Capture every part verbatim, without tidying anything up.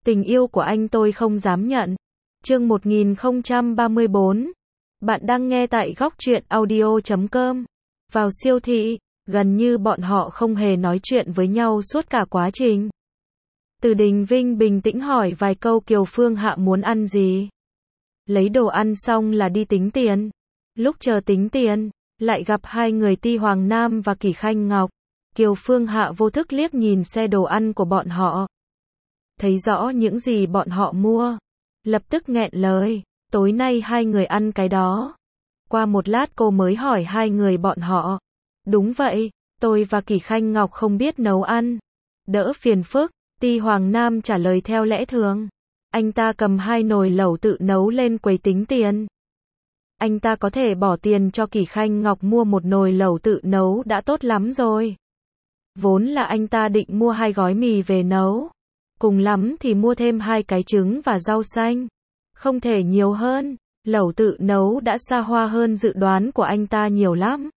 Tình yêu của anh tôi không dám nhận. Chương một nghìn không trăm ba mươi bốn. Bạn đang nghe tại góc truyện audio chấm com. Vào siêu thị, gần như bọn họ không hề nói chuyện với nhau suốt cả quá trình. Từ Đình Vinh bình tĩnh hỏi vài câu Kiều Phương Hạ muốn ăn gì. Lấy đồ ăn xong là đi tính tiền. Lúc chờ tính tiền, lại gặp hai người Ti Hoàng Nam và Kỷ Khanh Ngọc. Kiều Phương Hạ vô thức liếc nhìn xe đồ ăn của bọn họ. Thấy rõ những gì bọn họ mua. Lập tức nghẹn lời, tối nay hai người ăn cái đó. Qua một lát cô mới hỏi hai người bọn họ. Đúng vậy, tôi và Kỷ Khanh Ngọc không biết nấu ăn. Đỡ phiền phức, Ti Hoàng Nam trả lời theo lẽ thường. Anh ta cầm hai nồi lẩu tự nấu lên quầy tính tiền. Anh ta có thể bỏ tiền cho Kỷ Khanh Ngọc mua một nồi lẩu tự nấu đã tốt lắm rồi. Vốn là anh ta định mua hai gói mì về nấu. Cùng lắm thì mua thêm hai cái trứng và rau xanh. Không thể nhiều hơn, lẩu tự nấu đã xa hoa hơn dự đoán của anh ta nhiều lắm.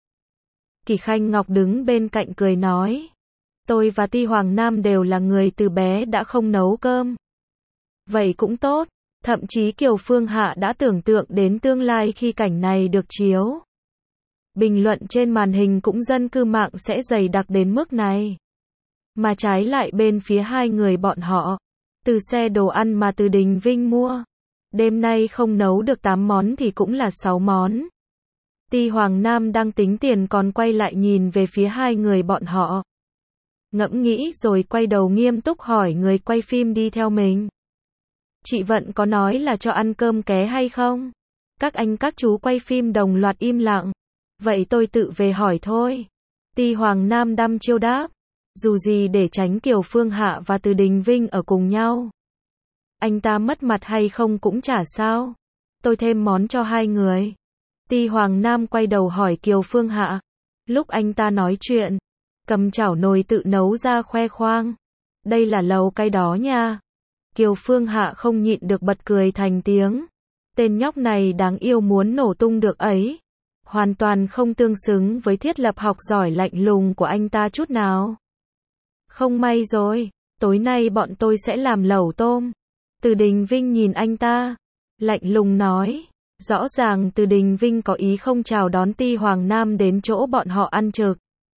Kỷ Khanh Ngọc đứng bên cạnh cười nói. Tôi và Ti Hoàng Nam đều là người từ bé đã không nấu cơm. Vậy cũng tốt, thậm chí Kiều Phương Hạ đã tưởng tượng đến tương lai khi cảnh này được chiếu. Bình luận trên màn hình cũng dân cư mạng sẽ dày đặc đến mức này. Mà trái lại bên phía hai người bọn họ, từ xe đồ ăn mà Từ Đình Vinh mua, đêm nay không nấu được tám món thì cũng là sáu món. Ti Hoàng Nam đang tính tiền còn quay lại nhìn về phía hai người bọn họ. Ngẫm nghĩ rồi quay đầu nghiêm túc hỏi người quay phim đi theo mình. Chị Vận có nói là cho ăn cơm ké hay không? Các anh các chú quay phim đồng loạt im lặng. Vậy tôi tự về hỏi thôi. Ti Hoàng Nam đăm chiêu đáp. Dù gì để tránh Kiều Phương Hạ và Từ Đình Vinh ở cùng nhau. Anh ta mất mặt hay không cũng chả sao. Tôi thêm món cho hai người. Ti Hoàng Nam quay đầu hỏi Kiều Phương Hạ. Lúc anh ta nói chuyện, cầm chảo nồi tự nấu ra khoe khoang. Đây là lẩu cái đó nha. Kiều Phương Hạ không nhịn được bật cười thành tiếng. Tên nhóc này đáng yêu muốn nổ tung được ấy. Hoàn toàn không tương xứng với thiết lập học giỏi lạnh lùng của anh ta chút nào. Không may rồi, tối nay bọn tôi sẽ làm lẩu tôm. Từ Đình Vinh nhìn anh ta, lạnh lùng nói. Rõ ràng Từ Đình Vinh có ý không chào đón Ti Hoàng Nam đến chỗ bọn họ ăn trực.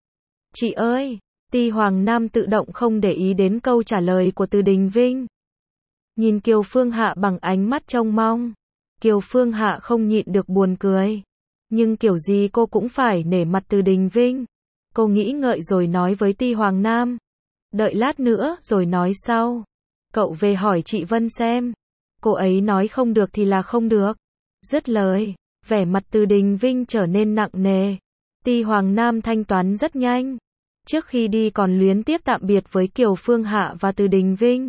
Chị ơi, Ti Hoàng Nam tự động không để ý đến câu trả lời của Từ Đình Vinh. Nhìn Kiều Phương Hạ bằng ánh mắt trông mong. Kiều Phương Hạ không nhịn được buồn cười. Nhưng kiểu gì cô cũng phải nể mặt Từ Đình Vinh. Cô nghĩ ngợi rồi nói với Ti Hoàng Nam. Đợi lát nữa rồi nói sau. Cậu về hỏi chị Vân xem. Cô ấy nói không được thì là không được. Dứt lời, vẻ mặt Từ Đình Vinh trở nên nặng nề. Ti Hoàng Nam thanh toán rất nhanh. Trước khi đi còn luyến tiếc tạm biệt với Kiều Phương Hạ và Từ Đình Vinh.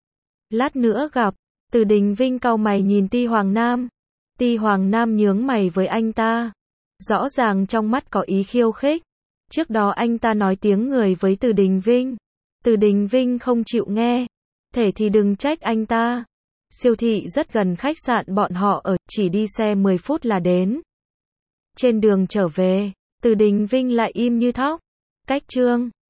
Lát nữa gặp. Từ Đình Vinh cau mày nhìn Ti Hoàng Nam. Ti Hoàng Nam nhướng mày với anh ta. Rõ ràng trong mắt có ý khiêu khích. Trước đó anh ta nói tiếng người với Từ Đình Vinh. Từ Đình Vinh không chịu nghe. Thể thì đừng trách anh ta. Siêu thị rất gần khách sạn bọn họ ở, chỉ đi xe mười phút là đến. Trên đường trở về, Từ Đình Vinh lại im như thóc. Cách chương